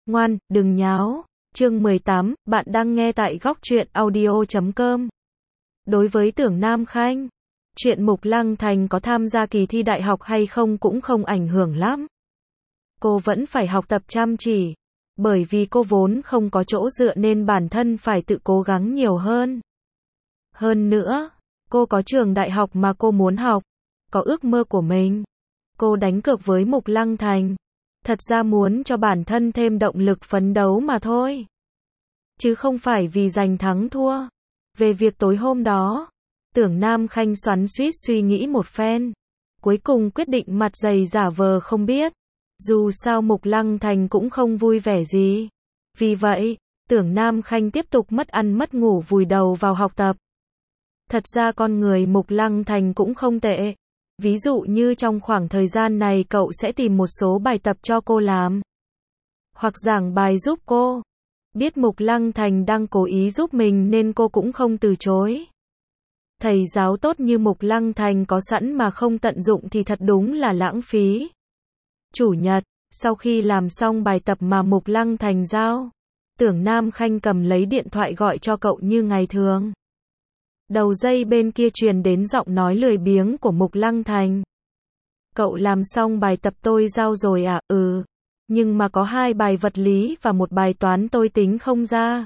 Ngoan, đừng nháo. Chương 18, bạn đang nghe tại góc truyện audio.com. Đối với Tưởng Nam Khanh, chuyện Mục Lăng Thành có tham gia kỳ thi đại học hay không cũng không ảnh hưởng lắm. Cô vẫn phải học tập chăm chỉ, bởi vì cô vốn không có chỗ dựa nên bản thân phải tự cố gắng nhiều hơn. Hơn nữa, cô có trường đại học mà cô muốn học, có ước mơ của mình. Cô đánh cược với Mục Lăng Thành, thật ra muốn cho bản thân thêm động lực phấn đấu mà thôi. Chứ không phải vì giành thắng thua. Về việc tối hôm đó, Tưởng Nam Khanh xoắn xuýt suy nghĩ một phen, cuối cùng quyết định mặt dày giả vờ không biết. Dù sao Mục Lăng Thành cũng không vui vẻ gì. Vì vậy, Tưởng Nam Khanh tiếp tục mất ăn mất ngủ vùi đầu vào học tập. Thật ra con người Mục Lăng Thành cũng không tệ. Ví dụ như trong khoảng thời gian này cậu sẽ tìm một số bài tập cho cô làm, hoặc giảng bài giúp cô. Biết Mục Lăng Thành đang cố ý giúp mình nên cô cũng không từ chối. Thầy giáo tốt như Mục Lăng Thành có sẵn mà không tận dụng thì thật đúng là lãng phí. Chủ nhật, sau khi làm xong bài tập mà Mục Lăng Thành giao, Tưởng Nam Khanh cầm lấy điện thoại gọi cho cậu như ngày thường. Đầu dây bên kia truyền đến giọng nói lười biếng của Mục Lăng Thành. Cậu làm xong bài tập tôi giao rồi à? Ừ. Nhưng mà có 2 bài vật lý và 1 bài toán tôi tính không ra.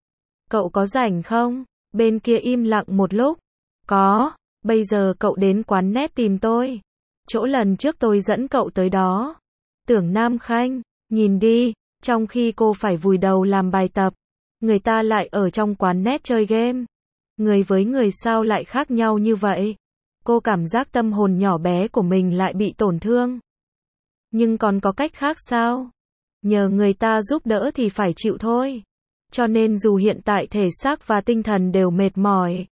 Cậu có rảnh không? Bên kia im lặng một lúc. Có. Bây giờ cậu đến quán net tìm tôi. Chỗ lần trước tôi dẫn cậu tới đó. Tưởng Nam Khanh, nhìn đi, trong khi cô phải vùi đầu làm bài tập, người ta lại ở trong quán net chơi game. Người với người sao lại khác nhau như vậy? Cô cảm giác tâm hồn nhỏ bé của mình lại bị tổn thương. Nhưng còn có cách khác sao? Nhờ người ta giúp đỡ thì phải chịu thôi. Cho nên dù hiện tại thể xác và tinh thần đều mệt mỏi,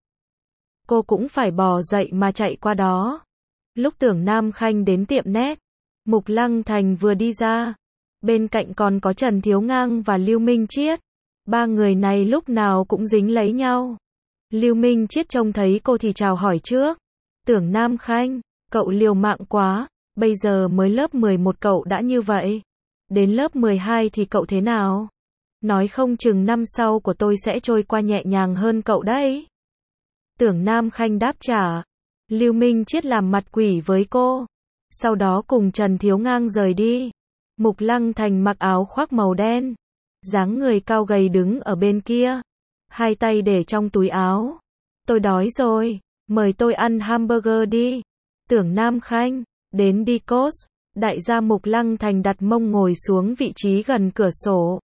cô cũng phải bò dậy mà chạy qua đó. Lúc Tưởng Nam Khanh đến tiệm net, Mục Lăng Thành vừa đi ra. Bên cạnh còn có Trần Thiếu Ngang và Lưu Minh Chiết. 3 người này lúc nào cũng dính lấy nhau. Lưu Minh Chiết trông thấy cô thì chào hỏi trước. Tưởng Nam Khanh, cậu liều mạng quá, bây giờ mới lớp 11 cậu đã như vậy. Đến lớp 12 thì cậu thế nào? Nói không chừng năm sau của tôi sẽ trôi qua nhẹ nhàng hơn cậu đấy. Tưởng Nam Khanh đáp trả. Lưu Minh Chiết làm mặt quỷ với cô. Sau đó cùng Trần Thiếu Ngang rời đi. Mục Lăng Thành mặc áo khoác màu đen, dáng người cao gầy đứng ở bên kia, 2 tay để trong túi áo. Tôi đói rồi, mời tôi ăn hamburger đi. Tưởng Nam Khanh, đến đi Cos. Đại gia Mục Lăng Thành đặt mông ngồi xuống vị trí gần cửa sổ.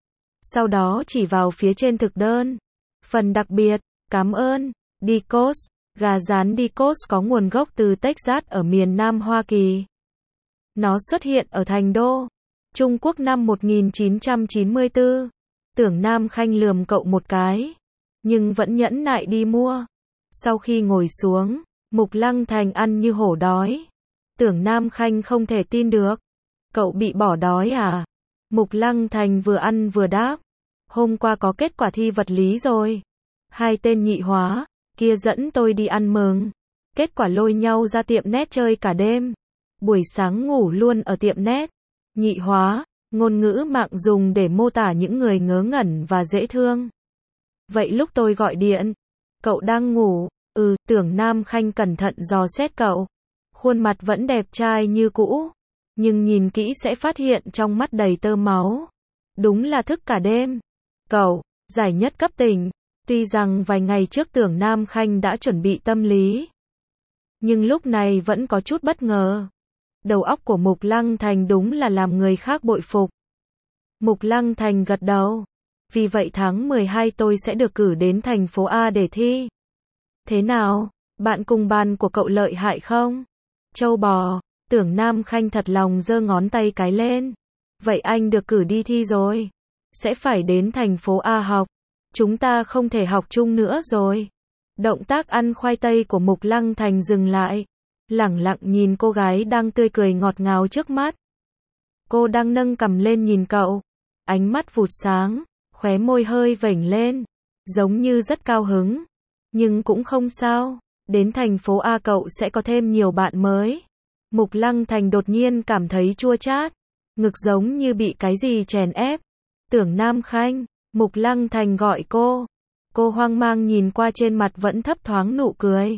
Sau đó chỉ vào phía trên thực đơn. Phần đặc biệt, cảm ơn, Dicos, gà rán Dicos có nguồn gốc từ Texas ở miền Nam Hoa Kỳ. Nó xuất hiện ở thành đô Trung Quốc năm 1994. Tưởng Nam Khanh lườm cậu một cái, nhưng vẫn nhẫn nại đi mua. Sau khi ngồi xuống, Mục Lăng Thành ăn như hổ đói. Tưởng Nam Khanh không thể tin được. Cậu bị bỏ đói à? Mục Lăng Thành vừa ăn vừa đáp. Hôm qua có kết quả thi vật lý rồi. 2 tên nhị hóa kia dẫn tôi đi ăn mừng. Kết quả lôi nhau ra tiệm net chơi cả đêm. Buổi sáng ngủ luôn ở tiệm net. Nhị hóa, ngôn ngữ mạng dùng để mô tả những người ngớ ngẩn và dễ thương. Vậy lúc tôi gọi điện, cậu đang ngủ? Ừ, Tưởng Nam Khanh cẩn thận dò xét cậu. Khuôn mặt vẫn đẹp trai như cũ, nhưng nhìn kỹ sẽ phát hiện trong mắt đầy tơ máu. Đúng là thức cả đêm. Cậu, giải nhất cấp tỉnh. Tuy rằng vài ngày trước Tưởng Nam Khanh đã chuẩn bị tâm lý, nhưng lúc này vẫn có chút bất ngờ. Đầu óc của Mục Lăng Thành đúng là làm người khác bội phục. Mục Lăng Thành gật đầu. Vì vậy tháng 12 tôi sẽ được cử đến thành phố A để thi. Thế nào, bạn cùng bàn của cậu lợi hại không? Châu bò, Tưởng Nam Khanh thật lòng giơ ngón tay cái lên. Vậy anh được cử đi thi rồi. Sẽ phải đến thành phố A học. Chúng ta không thể học chung nữa rồi. Động tác ăn khoai tây của Mục Lăng Thành dừng lại. Lẳng lặng nhìn cô gái đang tươi cười ngọt ngào trước mắt. Cô đang nâng cằm lên nhìn cậu. Ánh mắt vụt sáng, khóe môi hơi vểnh lên. Giống như rất cao hứng. Nhưng cũng không sao. Đến thành phố A cậu sẽ có thêm nhiều bạn mới. Mục Lăng Thành đột nhiên cảm thấy chua chát. Ngực giống như bị cái gì chèn ép. Tưởng Nam Khanh, Mục Lăng Thành gọi cô. Cô hoang mang nhìn qua, trên mặt vẫn thấp thoáng nụ cười.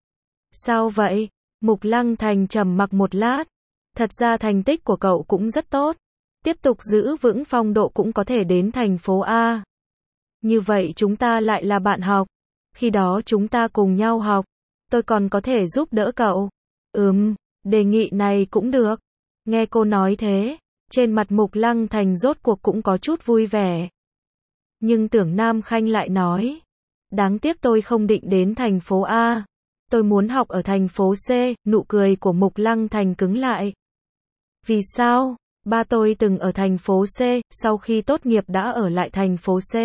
Sao vậy? Mục Lăng Thành trầm mặc một lát. Thật ra thành tích của cậu cũng rất tốt. Tiếp tục giữ vững phong độ cũng có thể đến thành phố A. Như vậy chúng ta lại là bạn học. Khi đó chúng ta cùng nhau học. Tôi còn có thể giúp đỡ cậu. Đề nghị này cũng được. Nghe cô nói thế, trên mặt Mục Lăng Thành rốt cuộc cũng có chút vui vẻ. Nhưng Tưởng Nam Khanh lại nói, đáng tiếc tôi không định đến thành phố A. Tôi muốn học ở thành phố C. Nụ cười của Mục Lăng Thành cứng lại. Vì sao? Ba tôi từng ở thành phố C, sau khi tốt nghiệp đã ở lại thành phố C.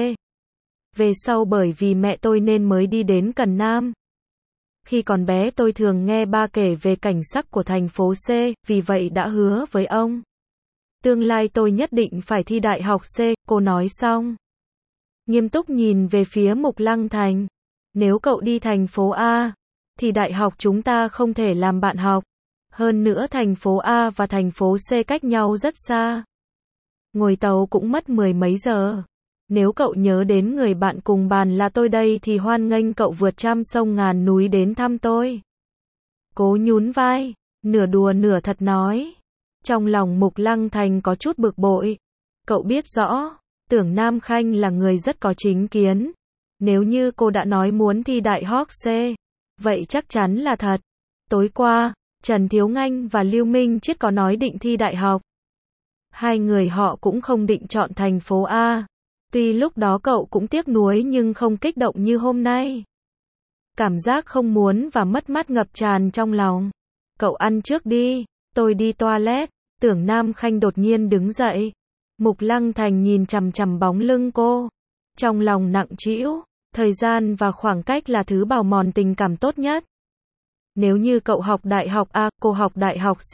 Về sau bởi vì mẹ tôi nên mới đi đến Cần Nam. Khi còn bé tôi thường nghe ba kể về cảnh sắc của thành phố C, vì vậy đã hứa với ông. Tương lai tôi nhất định phải thi đại học C, cô nói xong. Nghiêm túc nhìn về phía Mục Lăng Thành. Nếu cậu đi thành phố A, thì đại học chúng ta không thể làm bạn học. Hơn nữa thành phố A và thành phố C cách nhau rất xa. Ngồi tàu cũng mất 10 mấy giờ. Nếu cậu nhớ đến người bạn cùng bàn là tôi đây thì hoan nghênh cậu vượt trăm sông ngàn núi đến thăm tôi. Cố nhún vai, nửa đùa nửa thật nói. Trong lòng Mục Lăng Thành có chút bực bội. Cậu biết rõ, Tưởng Nam Khanh là người rất có chính kiến. Nếu như cô đã nói muốn thi đại học C, vậy chắc chắn là thật. Tối qua, Trần Thiếu Nganh và Lưu Minh Chiết có nói định thi đại học. Hai người họ cũng không định chọn thành phố A. Tuy lúc đó cậu cũng tiếc nuối nhưng không kích động như hôm nay. Cảm giác không muốn và mất mát ngập tràn trong lòng. Cậu ăn trước đi, tôi đi toilet. Tưởng Nam Khanh đột nhiên đứng dậy. Mục Lăng Thành nhìn chằm chằm bóng lưng cô. Trong lòng nặng trĩu, thời gian và khoảng cách là thứ bào mòn tình cảm tốt nhất. Nếu như cậu học đại học A, cô học đại học C,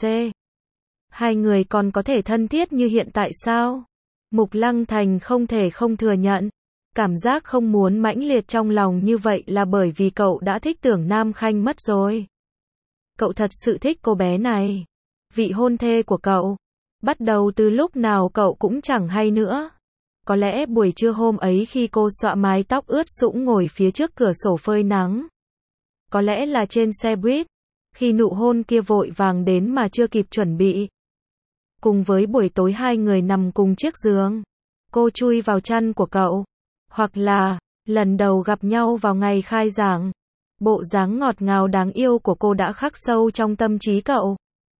hai người còn có thể thân thiết như hiện tại sao? Mục Lăng Thành không thể không thừa nhận. Cảm giác không muốn mãnh liệt trong lòng như vậy là bởi vì cậu đã thích Tưởng Nam Khanh mất rồi. Cậu thật sự thích cô bé này. Vị hôn thê của cậu. Bắt đầu từ lúc nào cậu cũng chẳng hay nữa. Có lẽ buổi trưa hôm ấy khi cô xõa mái tóc ướt sũng ngồi phía trước cửa sổ phơi nắng. Có lẽ là trên xe buýt. Khi nụ hôn kia vội vàng đến mà chưa kịp chuẩn bị. Cùng với buổi tối hai người nằm cùng chiếc giường. Cô chui vào chăn của cậu. Hoặc là, lần đầu gặp nhau vào ngày khai giảng. Bộ dáng ngọt ngào đáng yêu của cô đã khắc sâu trong tâm trí cậu.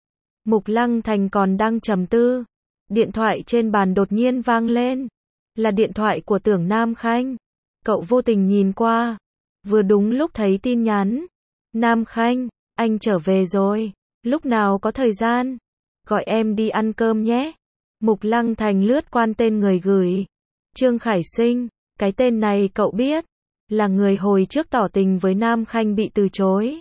Mục Lăng Thành còn đang trầm tư. Điện thoại trên bàn đột nhiên vang lên. Là điện thoại của Tưởng Nam Khanh. Cậu vô tình nhìn qua. Vừa đúng lúc thấy tin nhắn. Nam Khanh, anh trở về rồi. Lúc nào có thời gian? Gọi em đi ăn cơm nhé. Mục Lăng Thành lướt qua tên người gửi. Trương Khải Sinh, cái tên này cậu biết. Là người hồi trước tỏ tình với Nam Khanh bị từ chối.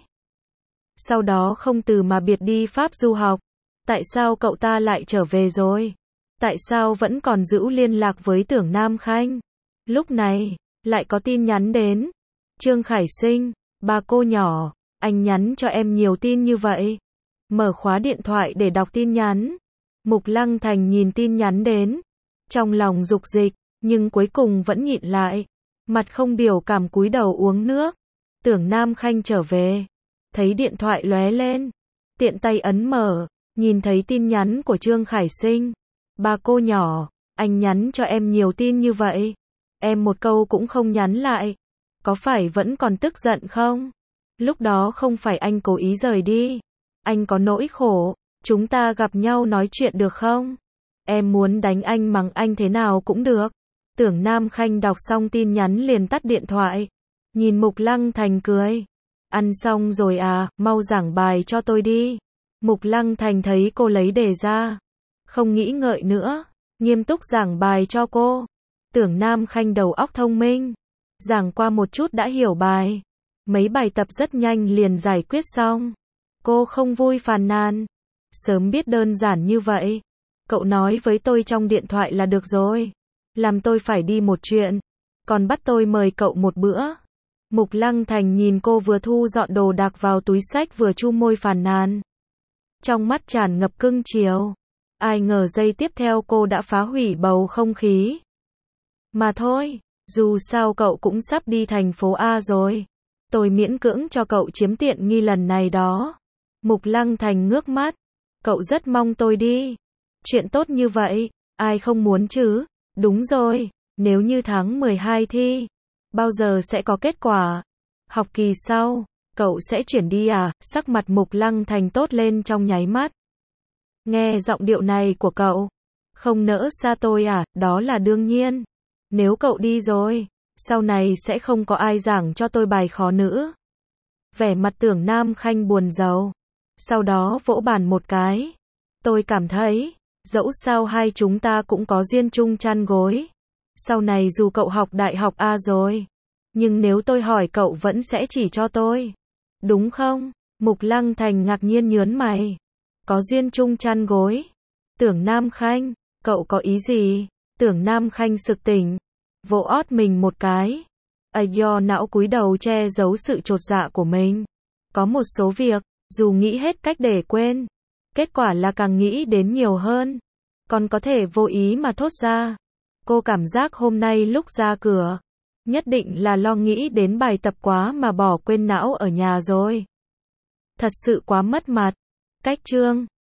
Sau đó không từ mà biệt đi Pháp du học. Tại sao cậu ta lại trở về rồi? Tại sao vẫn còn giữ liên lạc với Tưởng Nam Khanh? Lúc này, lại có tin nhắn đến. Trương Khải Sinh, bà cô nhỏ, anh nhắn cho em nhiều tin như vậy. Mở khóa điện thoại để đọc tin nhắn. Mục Lăng Thành nhìn tin nhắn đến. Trong lòng dục dịch, nhưng cuối cùng vẫn nhịn lại. Mặt không biểu cảm cúi đầu uống nước. Tưởng Nam Khanh trở về. Thấy điện thoại lóe lên. Tiện tay ấn mở. Nhìn thấy tin nhắn của Trương Khải Sinh. Bà cô nhỏ, anh nhắn cho em nhiều tin như vậy. Em một câu cũng không nhắn lại. Có phải vẫn còn tức giận không? Lúc đó không phải anh cố ý rời đi. Anh có nỗi khổ. Chúng ta gặp nhau nói chuyện được không? Em muốn đánh anh mắng anh thế nào cũng được. Tưởng Nam Khanh đọc xong tin nhắn liền tắt điện thoại. Nhìn Mục Lăng Thành cười. Ăn xong rồi à, mau giảng bài cho tôi đi. Mục Lăng Thành thấy cô lấy đề ra. Không nghĩ ngợi nữa. Nghiêm túc giảng bài cho cô. Tưởng Nam Khanh đầu óc thông minh. Giảng qua một chút đã hiểu bài. Mấy bài tập rất nhanh liền giải quyết xong. Cô không vui phàn nàn. Sớm biết đơn giản như vậy. Cậu nói với tôi trong điện thoại là được rồi. Làm tôi phải đi một chuyện. Còn bắt tôi mời cậu một bữa. Mục Lăng Thành nhìn cô vừa thu dọn đồ đạc vào túi xách vừa chu môi phàn nàn. Trong mắt tràn ngập cưng chiều. Ai ngờ giây tiếp theo cô đã phá hủy bầu không khí. Mà thôi, dù sao cậu cũng sắp đi thành phố A rồi. Tôi miễn cưỡng cho cậu chiếm tiện nghi lần này đó. Mục Lăng Thành ngước mắt. Cậu rất mong tôi đi. Chuyện tốt như vậy, ai không muốn chứ? Đúng rồi, nếu như tháng 12 thi, bao giờ sẽ có kết quả? Học kỳ sau, cậu sẽ chuyển đi à? Sắc mặt Mục Lăng Thành tốt lên trong nháy mắt. Nghe giọng điệu này của cậu, không nỡ xa tôi à? Đó là đương nhiên. Nếu cậu đi rồi, sau này sẽ không có ai giảng cho tôi bài khó nữa. Vẻ mặt Tưởng Nam Khanh buồn rầu. Sau đó vỗ bàn một cái. Tôi cảm thấy, dẫu sao hai chúng ta cũng có duyên chung chăn gối. Sau này dù cậu học đại học A rồi, nhưng nếu tôi hỏi cậu vẫn sẽ chỉ cho tôi. Đúng không? Mục Lăng Thành ngạc nhiên nhớn mày. Có duyên chung chăn gối. Tưởng Nam Khanh, cậu có ý gì? Tưởng Nam Khanh sực tỉnh, vỗ ót mình một cái. Do não cúi đầu che giấu sự chột dạ của mình. Có một số việc, dù nghĩ hết cách để quên, kết quả là càng nghĩ đến nhiều hơn. Còn có thể vô ý mà thốt ra. Cô cảm giác hôm nay lúc ra cửa, nhất định là lo nghĩ đến bài tập quá mà bỏ quên não ở nhà rồi. Thật sự quá mất mặt. Cách chương